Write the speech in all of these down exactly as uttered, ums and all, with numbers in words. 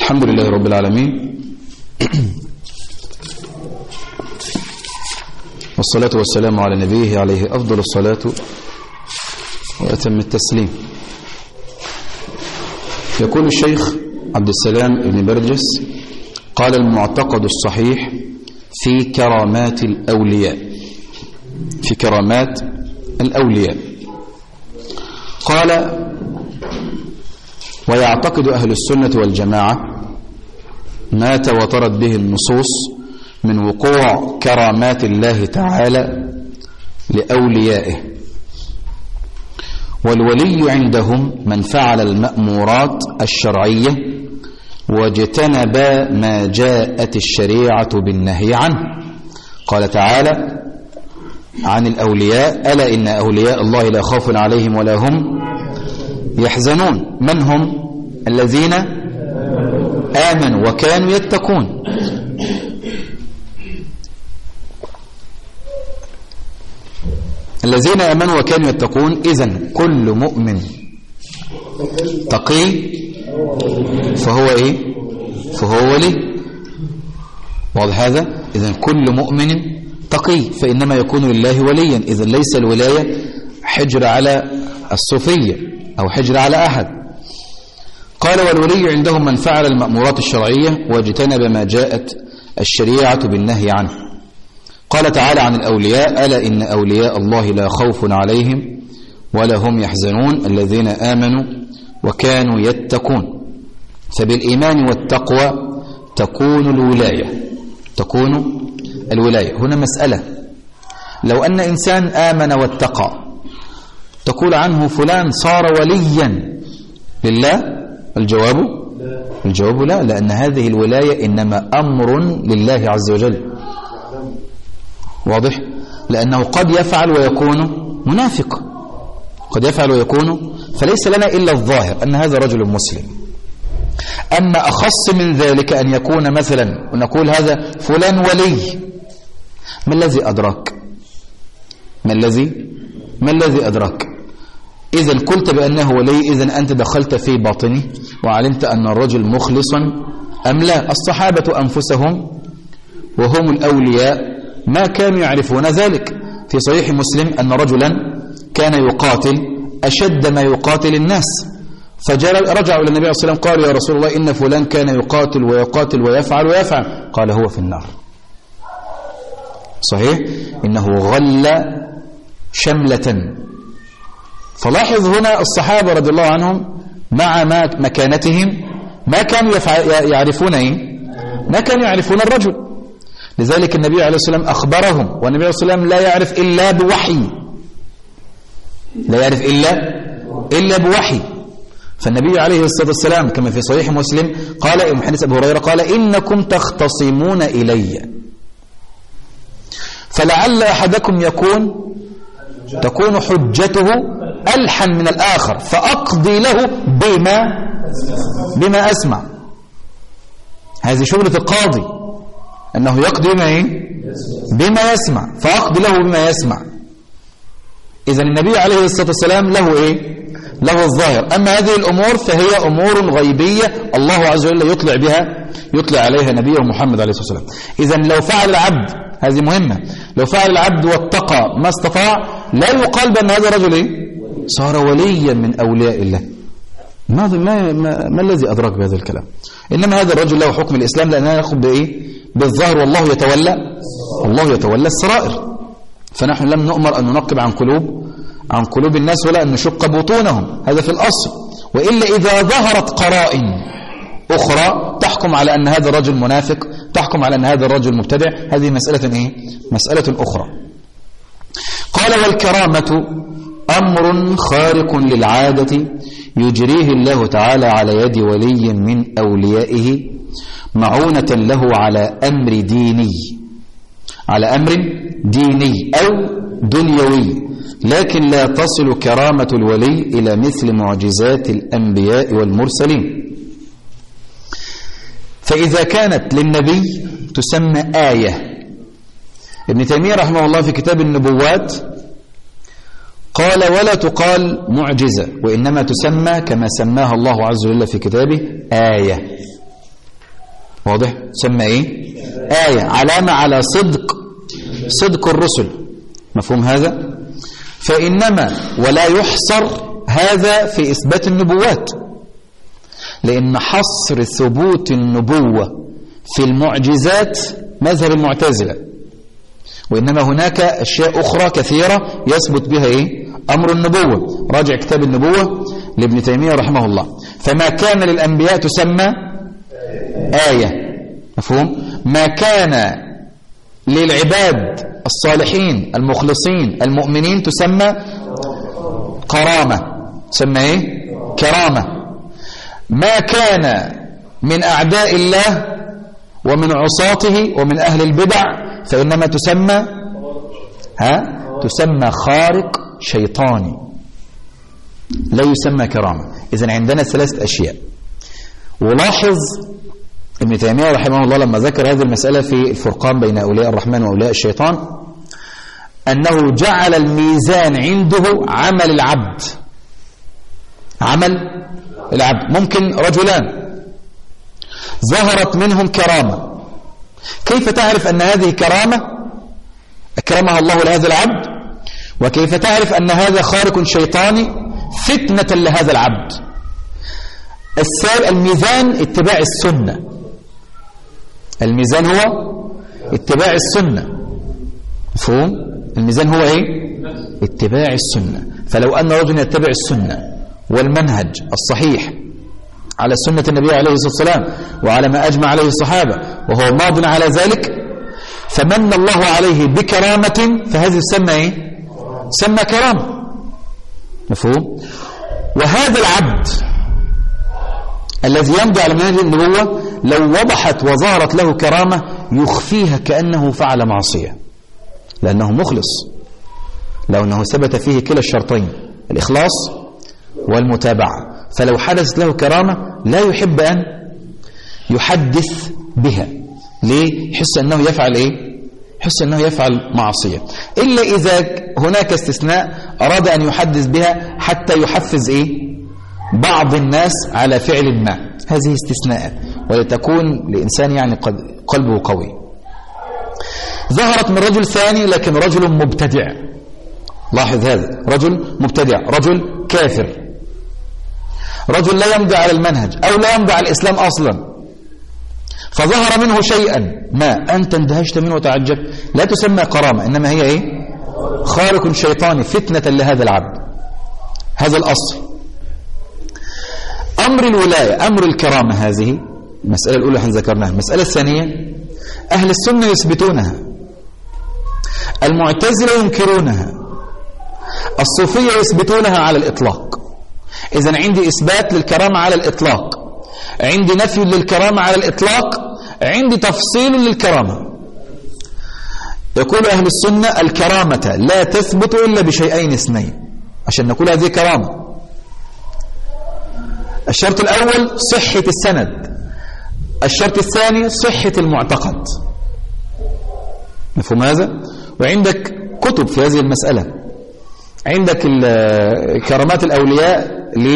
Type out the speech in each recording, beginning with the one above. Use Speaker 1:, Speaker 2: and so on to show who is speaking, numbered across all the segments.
Speaker 1: الحمد لله رب العالمين، والصلاة والسلام على نبيه عليه أفضل الصلاة وأتم التسليم. يقول الشيخ عبد السلام ابن برجس: قال المعتقد الصحيح في كرامات الأولياء في كرامات الأولياء قال: ويعتقد أهل السنة والجماعة ما تواترت به النصوص من وقوع كرامات الله تعالى لأوليائه، والولي عندهم من فعل المأمورات الشرعية واجتنب ما جاءت الشريعة بالنهي عنه. قال تعالى عن الأولياء: ألا إن أولياء الله لا خوف عليهم ولا هم يحزنون. من هم؟ الذين آمنوا وكانوا يتقون. الذين آمنوا وكانوا يتقون. إذن كل مؤمن تقي فهو إيه؟ فهو ولي. واضح هذا؟ إذن كل مؤمن تقي فإنما يكون لله وليا. إذن ليس الولاية حجر على الصوفية أو حجر على أحد. قال: والولي عندهم من فعل المأمورات الشرعية واجتنب ما جاءت الشريعة بالنهي عنه. قال تعالى عن الأولياء: ألا إن أولياء الله لا خوف عليهم ولا هم يحزنون الذين آمنوا وكانوا يتقون. فبالإيمان والتقوى تكون الولاية تكون الولاية. هنا مسألة: لو أن إنسان آمن واتقى تقول عنه فلان صار وليا لله؟ الجواب الجواب لا، لأن هذه الولاية إنما أمر لله عز وجل. واضح؟ لأنه قد يفعل ويكون منافق، قد يفعل ويكون، فليس لنا إلا الظاهر أن هذا رجل مسلم. أما أخص من ذلك أن يكون مثلا ونقول هذا فلان ولي، ما الذي أدراك؟ ما الذي ما الذي أدراك؟ إذا قلت بأنه ولي، إذا أنت دخلت في باطنه وعلمت أن الرجل مخلصا أم لا. الصحابة أنفسهم وهم الأولياء ما كانوا يعرفون ذلك. في صحيح مسلم أن رجلا كان يقاتل أشد ما يقاتل الناس، فرجعوا إلى النبي عليه الصلاة والسلام قالوا: يا رسول الله إن فلان كان يقاتل ويقاتل ويفعل ويفعل. قال: هو في النار. صحيح؟ إنه غل شملة. فلاحظ هنا الصحابة رضي الله عنهم مع ما مكانتهم ما كانوا يعرفون إيه؟ ما كانوا يعرفون الرجل. لذلك النبي عليه الصلاة والسلام أخبرهم، والنبي عليه الصلاة والسلام لا يعرف إلا بوحي لا يعرف إلا إلا بوحي. فالنبي عليه الصلاة والسلام كما في صحيح مسلم قال من حديث أبي هريرة قال: إنكم تختصمون إلي فلعل أحدكم يكون تكون حجته ألحن من الآخر فأقضي له بما بما أسمع. هذه شغلة القاضي، أنه يقضي بما إيه؟ بما يسمع، فأقضي له بما يسمع. إذن النبي عليه الصلاة والسلام له إيه؟ له الظاهر. أما هذه الأمور فهي أمور غيبية الله عز وجل يطلع بها يطلع عليها نبيه محمد عليه الصلاة والسلام. إذن لو فعل العبد، هذه مهمة، لو فعل العبد واتقى ما استطاع لا يقال بأن هذا الرجل إيه؟ صار وليا من أولياء الله. ما, ما, ما, ما الذي أدرك بهذا الكلام؟ إنما هذا الرجل له حكم الإسلام لأنه يأخذ بإيه؟ بالظاهر، والله يتولى الله يتولى السرائر. فنحن لم نؤمر أن ننقب عن قلوب عن قلوب الناس ولا أن نشق بطونهم، هذا في الأصل. وإلا إذا ظهرت قرائن أخرى تحكم على أن هذا الرجل منافق، تحكم على أن هذا الرجل مبتدع، هذه مسألة إيه؟ مسألة أخرى. قال: والكرامة أمر خارق للعادة يجريه الله تعالى على يد ولي من أوليائه معونة له على أمر ديني على أمر ديني أو دنيوي، لكن لا تصل كرامة الولي إلى مثل معجزات الأنبياء والمرسلين. فإذا كانت للنبي تسمى آية. ابن تيمية رحمه الله في كتاب النبوات قال: ولا تقال معجزة، وإنما تسمى كما سماها الله عز وجل في كتابه آية. واضح؟ تسمى ايه؟ آية، علامة على صدق صدق الرسل. مفهوم هذا؟ فإنما ولا يحصر هذا في إثبات النبوات، لأن حصر ثبوت النبوة في المعجزات مذهب المعتزلة، وإنما هناك أشياء أخرى كثيرة يثبت بها إيه؟ أمر النبوة. راجع كتاب النبوة لابن تيمية رحمه الله. فما كان للأنبياء تسمى آية، مفهوم؟ ما كان للعباد الصالحين المخلصين المؤمنين تسمى كرامة، تسمى إيه؟ كرامة. ما كان من أعداء الله ومن عصاته ومن أهل البدع فإنما تسمى ها تسمى خارق شيطاني، لا يسمى كرامة. إذن عندنا ثلاثة أشياء. ولاحظ ابن تيمية رحمه الله لما ذكر هذه المسألة في الفرقان بين أولياء الرحمن وأولياء الشيطان أنه جعل الميزان عنده عمل العبد، عمل العبد. ممكن رجلان ظهرت منهم كرامة، كيف تعرف أن هذه كرامة أكرمها الله لهذا العبد؟ وكيف تعرف أن هذا خارق شيطاني فتنة لهذا العبد؟ السال الميزان اتباع السنة، الميزان هو اتباع السنة، مفهوم؟ الميزان هو ايه؟ اتباع السنة. فلو أن رجل يتبع السنة والمنهج الصحيح على سنة النبي عليه الصلاة والسلام وعلى ما أجمع عليه الصحابة وهو ماض على ذلك، فمن الله عليه بكرامة، فهذه تسمى ايه؟ تسمى كرامة، مفهوم؟ وهذا العبد الذي يمضي على منهج النبوة لو وضحت وظهرت له كرامة يخفيها كأنه فعل معصية، لأنه مخلص، لو أنه ثبت فيه كلا الشرطين الإخلاص والمتابعة. فلو حدثت له كرامة لا يحب أن يحدث بها. ليه؟ يحس أنه يفعل إيه؟ يحس أنه يفعل معصية، إلا إذا هناك استثناء أراد أن يحدث بها حتى يحفز إيه؟ بعض الناس على فعل ما. هذه استثناءات، ولتكون لإنسان يعني قلبه قوي. ظهرت من رجل ثاني لكن رجل مبتدع، لاحظ هذا، رجل مبتدع، رجل كافر، رجل لا يمضي على المنهج أو لا يمضي على الإسلام أصلا، فظهر منه شيئا ما أنت اندهشت منه وتعجبت، لا تسمى كرامة، إنما هي إيه؟ خارق شيطاني فتنة لهذا العبد. هذا الأصل. أمر الولاية، أمر الكرامة، هذه المسألة الأولى احنا ذكرناها. المسألة الثانية أهل السنة يثبتونها، المعتزلة ينكرونها، الصوفية يثبتونها على الإطلاق. إذن عندي إثبات للكرامة على الإطلاق، عندي نفي للكرامة على الإطلاق، عندي تفصيل للكرامة. يقول أهل السنة الكرامة لا تثبت إلا بشيئين اثنين عشان نقول هذه كرامة. الشرط الأول صحة السند، الشرط الثاني صحة المعتقد، مفهوم هذا؟ وعندك كتب في هذه المسألة، عندك كرامات الأولياء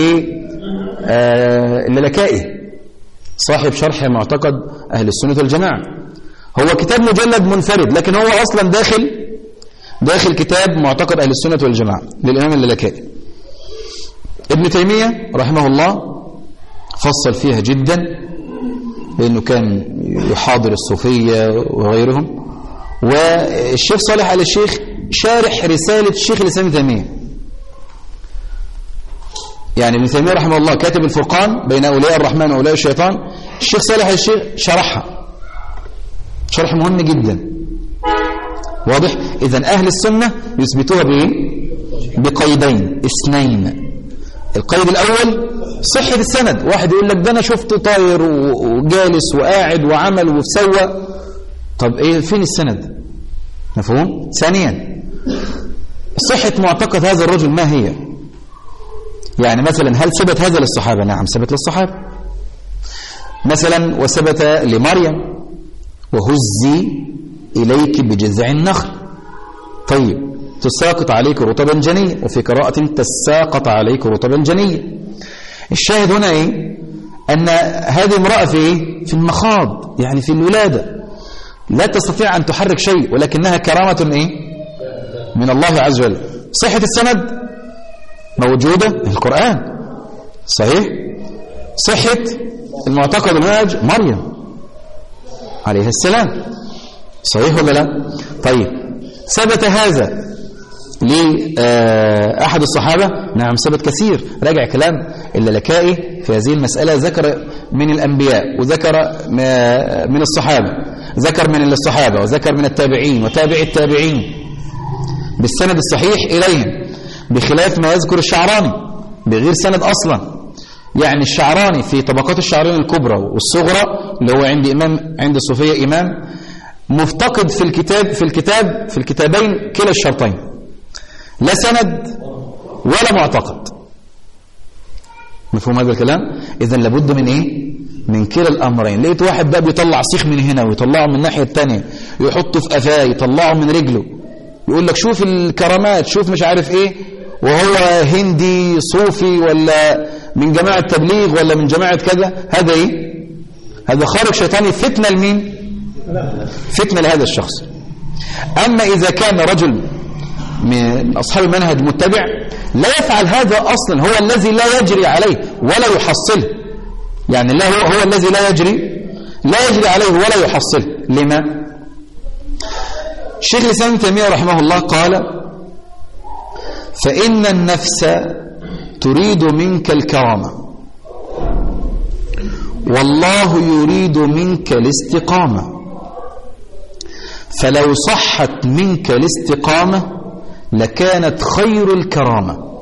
Speaker 1: للكائي صاحب شرح معتقد أهل السنة والجماعة، هو كتاب مجلد منفرد لكن هو أصلا داخل داخل كتاب معتقد أهل السنة والجماعة للإمام اللالكائي. ابن تيمية رحمه الله فصل فيها جدا، لأنه كان يحاضر الصوفية وغيرهم. والشيخ صالح آل الشيخ شارح رسالة الشيخ الإسلام ابن تيمية، يعني ابن تيمية رحمه الله كاتب الفرقان بين أولياء الرحمن وأولياء الشيطان، الشيخ صالح آل الشيخ شرحها شرح مهم جدا، واضح؟ إذن أهل السنة يثبتوها بإيه؟ بقيدين اثنين. القيد الأول صحة السند، واحد يقول لك ده أنا شفته طاير وجالس وقاعد وعمل وسوى، طب إيه فين السند؟ مفهوم؟ ثانيا صحة معتقد هذا الرجل ما هي؟ يعني مثلا هل ثبت هذا للصحابة؟ نعم ثبت للصحابة. مثلا وثبت لمريم وهزي إليك بجذع النخل، طيب تساقط عليك رطبا جنيا، وفي قراءة تساقط عليك رطبا جنيا. الشاهد هنا ايه؟ أن هذه امرأة في إيه؟ في المخاض، يعني في الولادة، لا تستطيع أن تحرك شيء، ولكنها كرامة إيه؟ من الله عز وجل. صحة السند موجودة في القرآن، صحيح. صحة المعتقد المنهج مريم عليه السلام، صحيح ولا لا؟ طيب، ثبت هذا لأحد الصحابة؟ نعم ثبت كثير. راجع كلام اللالكائي في هذه المسألة، ذكر من الأنبياء وذكر من الصحابة، ذكر من الصحابة وذكر من التابعين وتابع التابعين بالسند الصحيح إليهم، بخلاف ما يذكر الشعراني بغير سند أصلا. يعني الشعراني في طبقات الشعرين الكبرى والصغرى اللي هو عند إمام عند الصوفية إمام مفتقد في الكتاب في الكتاب في الكتابين كلا الشرطين، لا سند ولا معتقد. مفهوم هذا الكلام؟ إذن لابد من إيه؟ من كلا الأمرين. لقيت واحد بقى بيطلع سيخ من هنا ويطلعه من الناحية التانية، يحطه في قفاه، يطلعه من رجله، يقول لك شوف الكرامات، شوف مش عارف إيه، وهو هندي صوفي ولا من جماعة تبليغ ولا من جماعة كذا. هذا إيه؟ هذا خارج شيطاني، فتنة لمين؟ فتنة لهذا الشخص. أما إذا كان رجل من أصحاب المنهج متبع لا يفعل هذا أصلا، هو الذي لا يجري عليه ولا يحصله، يعني لا هو, هو الذي لا يجري لا يجري عليه ولا يحصله. لما؟ الشيخ الإسلام ابن تيمية رحمه الله قال: فإن النفس تريد منك الكرامة والله يريد منك الاستقامة، فلو صحت منك الاستقامة لكانت خير الكرامة.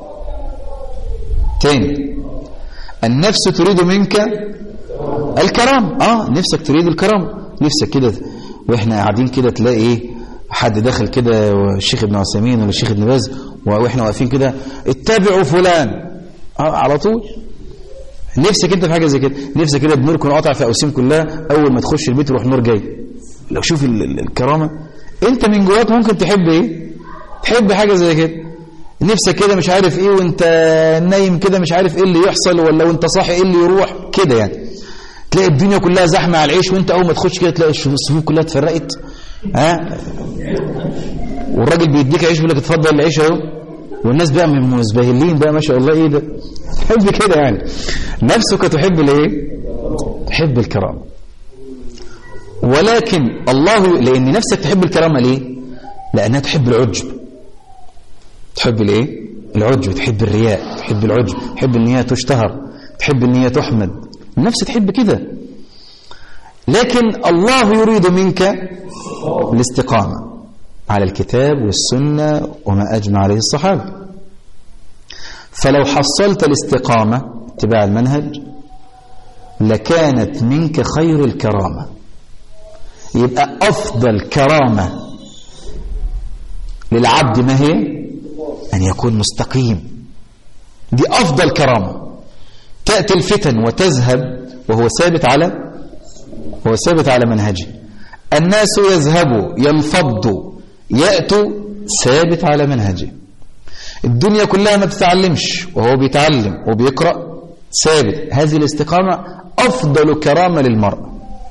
Speaker 1: تاني، النفس تريد منك الكرامة، اه نفسك تريد الكرامة، نفسك كده واحنا قاعدين كده تلاقي ايه حد داخل كده، الشيخ ابن عثيمين ولا الشيخ ابن باز، واحنا واقفين كده اتبعوا فلان، اه على طول نفسك انت في حاجه زي كده. نفسك كده بنور يكون قاطع في اوسيم كلها، اول ما تخش البيت يروح نور جاي. لو شوف الكرامه، انت من جواك ممكن تحب ايه؟ تحب حاجه زي كده. نفسك كده مش عارف ايه وانت نايم كده مش عارف ايه اللي يحصل، ولا وانت صاحي ايه اللي يروح كده. يعني تلاقي الدنيا كلها زحمه على العيش، وانت اول ما تخش كده تلاقي الصفوف كلها اتفرقت، ها، والراجل بيديك عيش يقول لك اتفضل العيش اهو، والناس بقى من مزبهلين بقى ما شاء الله ايه ده، تحب كده. يعني نفسك تحب الايه؟ تحب الكرامه. ولكن الله، لان نفسك تحب الكرامه ليه؟ لانها تحب العجب، تحب الايه؟ العجب، تحب الرياء، تحب العجب، تحب ان هي تشتهر، تحب ان هي تحمد، النفس تحب كده. لكن الله يريد منك الاستقامه على الكتاب والسنه وما اجمع عليه الصحابه. فلو حصلت الاستقامه اتباع المنهج لكانت منك خير الكرامه. يبقى افضل كرامه للعبد ما هي؟ أن يكون مستقيم. دي أفضل كرامة. تأتي الفتن وتذهب وهو ثابت على وهو ثابت على منهجه. الناس يذهبوا ينفضوا يأتوا ثابت على منهجه. الدنيا كلها ما تتعلمش وهو بيتعلم وبيقرأ ثابت. هذه الاستقامة أفضل كرامة للمرء.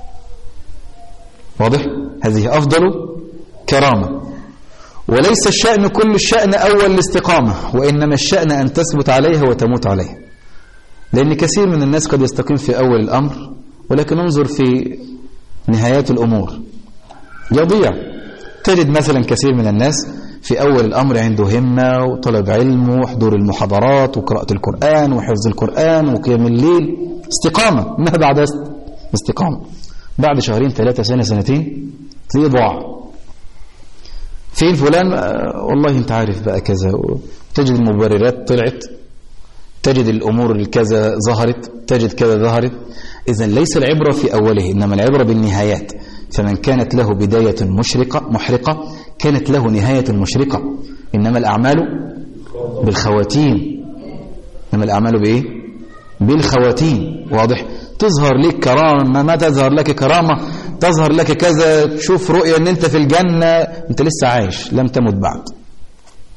Speaker 1: واضح؟ هذه أفضل كرامة. وليس الشأن كل الشأن أول الاستقامة، وإنما الشأن أن تثبت عليها وتموت عليها. لأن كثير من الناس قد يستقيم في أول الأمر، ولكن انظر في نهايات الأمور يضيع. تجد مثلا كثير من الناس في أول الأمر عنده همة وطلب علم وحضور المحاضرات وقراءة القرآن وحفظ القرآن وقيام الليل، استقامة. ما بعد استقامة؟ بعد شهرين ثلاثة سنة سنتين تلاقيه ضاع. فين فلان؟ آه والله انت عارف بقى كذا. تجد المبررات طلعت، تجد الأمور الكذا ظهرت، تجد كذا ظهرت. إذن ليس العبرة في أوله، إنما العبرة بالنهايات. فمن كانت له بداية مشرقة محرقة كانت له نهاية مشرقة. إنما الأعمال بالخواتيم. إنما الأعمال بإيه؟ بالخواتيم. واضح؟ تظهر لك كرامة، ما تظهر لك كرامة، تظهر لك كذا، تشوف رؤية ان انت في الجنة، انت لسه عايش لم تمت بعد.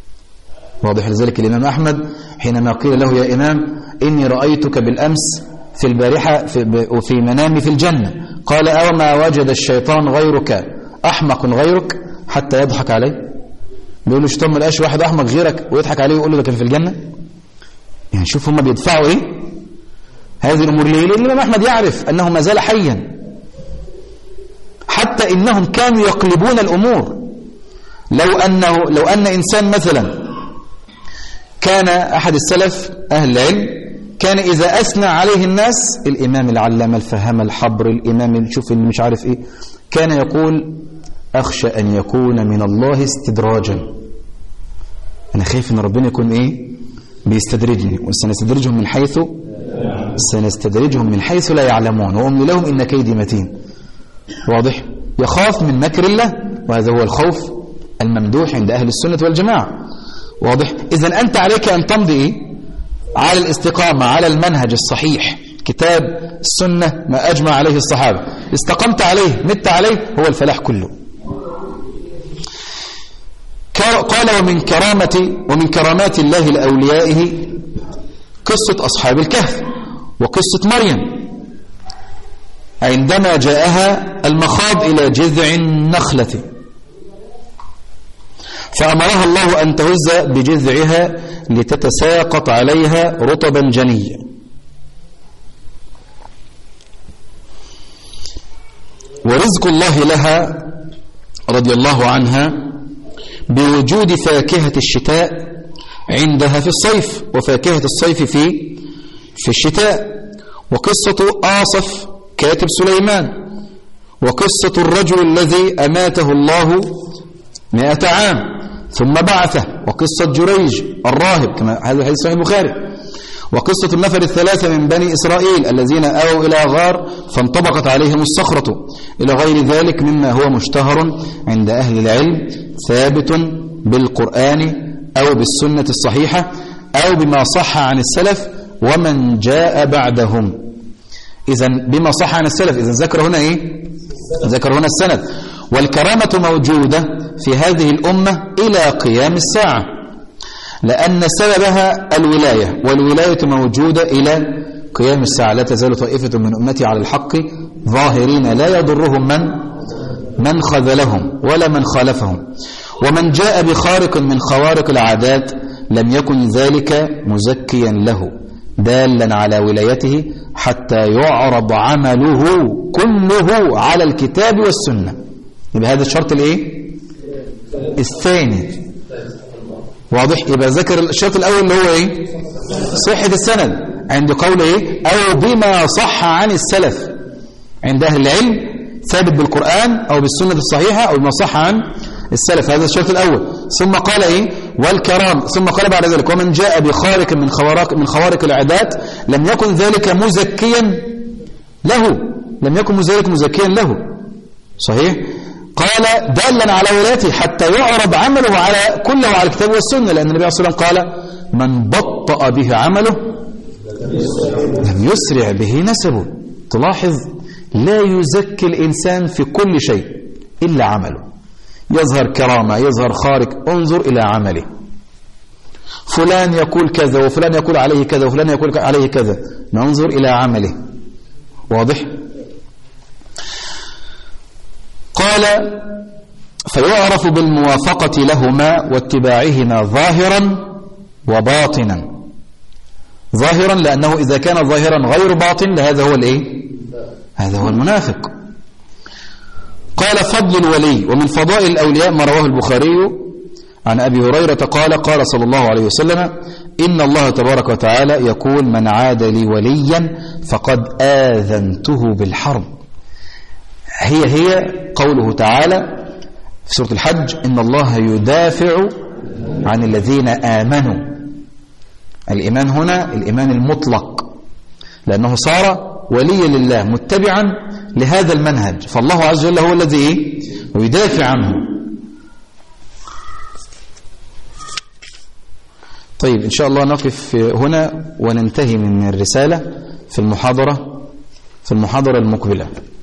Speaker 1: واضح؟ لذلك الإمام أحمد حينما قيل له يا إمام إني رأيتك بالأمس في البارحة في وفي منامي في الجنة قال أو ما وجد الشيطان غيرك أحمق غيرك حتى يضحك عليه. بيقول له الشيطان ما لقاش واحد أحمق غيرك ويضحك عليه ويقول له ده كان في الجنة. يعني شوف هم بيدفعوا إيه هذه الأمور ليه؟ لأن الإمام أحمد يعرف أنه ما زال حيا، حتى إنهم كانوا يقلبون الأمور. لو أنه لو أن إنسان مثلا كان أحد السلف أهل العلم كان إذا أثنى عليه الناس الإمام العلامة الفهام الحبر الإمام شوف اللي مش عارف إيه، كان يقول أخشى أن يكون من الله استدراجا، أنا خايف أن ربنا يكون إيه بيستدرجني، وسنستدرجهم من حيث سنستدرجهم من حيث لا يعلمون وأملي لهم إن كيدي متين. واضح؟ يخاف من مكر الله، وهذا هو الخوف الممدوح عند أهل السنة والجماعة. واضح؟ إذن أنت عليك أن تمضي إيه؟ على الاستقامة على المنهج الصحيح، كتاب السنة ما أجمع عليه الصحابة، استقمت عليه مت عليه هو الفلاح كله. قال ومن كرامة ومن كرامات الله لأوليائه قصة أصحاب الكهف وقصة مريم عندما جاءها المخاض إلى جذع النخلة فأمرها الله أن تهز بجذعها لتتساقط عليها رطبا جنيا. ورزق الله لها رضي الله عنها بوجود فاكهة الشتاء عندها في الصيف وفاكهة الصيف في في الشتاء. وقصة آصف كاتب سليمان، وقصة الرجل الذي أماته الله مئة عام ثم بعثه، وقصة جريج الراهب كما هذا حديث صحيح البخاري، وقصة النفر الثلاثة من بني إسرائيل الذين آووا إلى غار فانطبقت عليهم الصخرة، إلى غير ذلك مما هو مشتهر عند أهل العلم ثابت بالقرآن أو بالسنة الصحيحة أو بما صح عن السلف ومن جاء بعدهم. إذن بما صح عن السلف، إذن ذكر هنا إيه؟ ذكر هنا السند. والكرامة موجودة في هذه الأمة إلى قيام الساعة، لأن سببها الولاية، والولاية موجودة إلى قيام الساعة. لا تزال طائفة من أمتي على الحق ظاهرين لا يضرهم من من خذلهم ولا من خالفهم. ومن جاء بخارق من خوارق العادات لم يكن ذلك مزكيا له دالا على ولايته حتى يعرض عمله كله على الكتاب والسنة. يبقى هذا الشرط الايه الثاني. واضح؟ يبقى ذكر الشرط الاول اللي هو ايه صحة السند عند قول ايه او بما صح عن السلف عند اهل العلم ثابت بالقرآن او بالسنة الصحيحة او بما صح عن السلف. هذا الشرط الاول. ثم قال ايه والكرام، ثم قال بعد ذلك ومن جاء بخارق من خوارق من خوارق العادات لم يكن ذلك مزكيا له، لم يكن ذلك مزكيا له. صحيح؟ قال دالا على ولايته حتى يعرض عمله على كله على الكتاب والسنة، لأن النبي صلى الله عليه وسلم قال من بطأ به عمله لم يسرع به نسبه. تلاحظ لا يزكي الإنسان في كل شيء إلا عمله. يظهر كرامة يظهر خارق، انظر إلى عمله. فلان يقول كذا وفلان يقول عليه كذا وفلان يقول عليه كذا، ننظر إلى عمله. واضح؟ قال فيعرف بالموافقة لهما واتباعهما ظاهرا وباطنا. ظاهرا لأنه إذا كان ظاهرا غير باطن لهذا هو الإيه؟ هذا هو المنافق. قال فضل الولي. ومن فضائل الأولياء ما رواه البخاري عن أبي هريرة قال قال صلى الله عليه وسلم إن الله تبارك وتعالى يقول من عاد لي وليا فقد آذنته بالحرب. هي هي قوله تعالى في سورة الحج إن الله يدافع عن الذين آمنوا. الإيمان هنا الإيمان المطلق، لأنه صار وليا لله متبعا لهذا المنهج، فالله عز وجل هو الذي يدافع عنه. طيب إن شاء الله نقف هنا وننتهي من الرسالة في المحاضرة في المحاضرة المقبلة.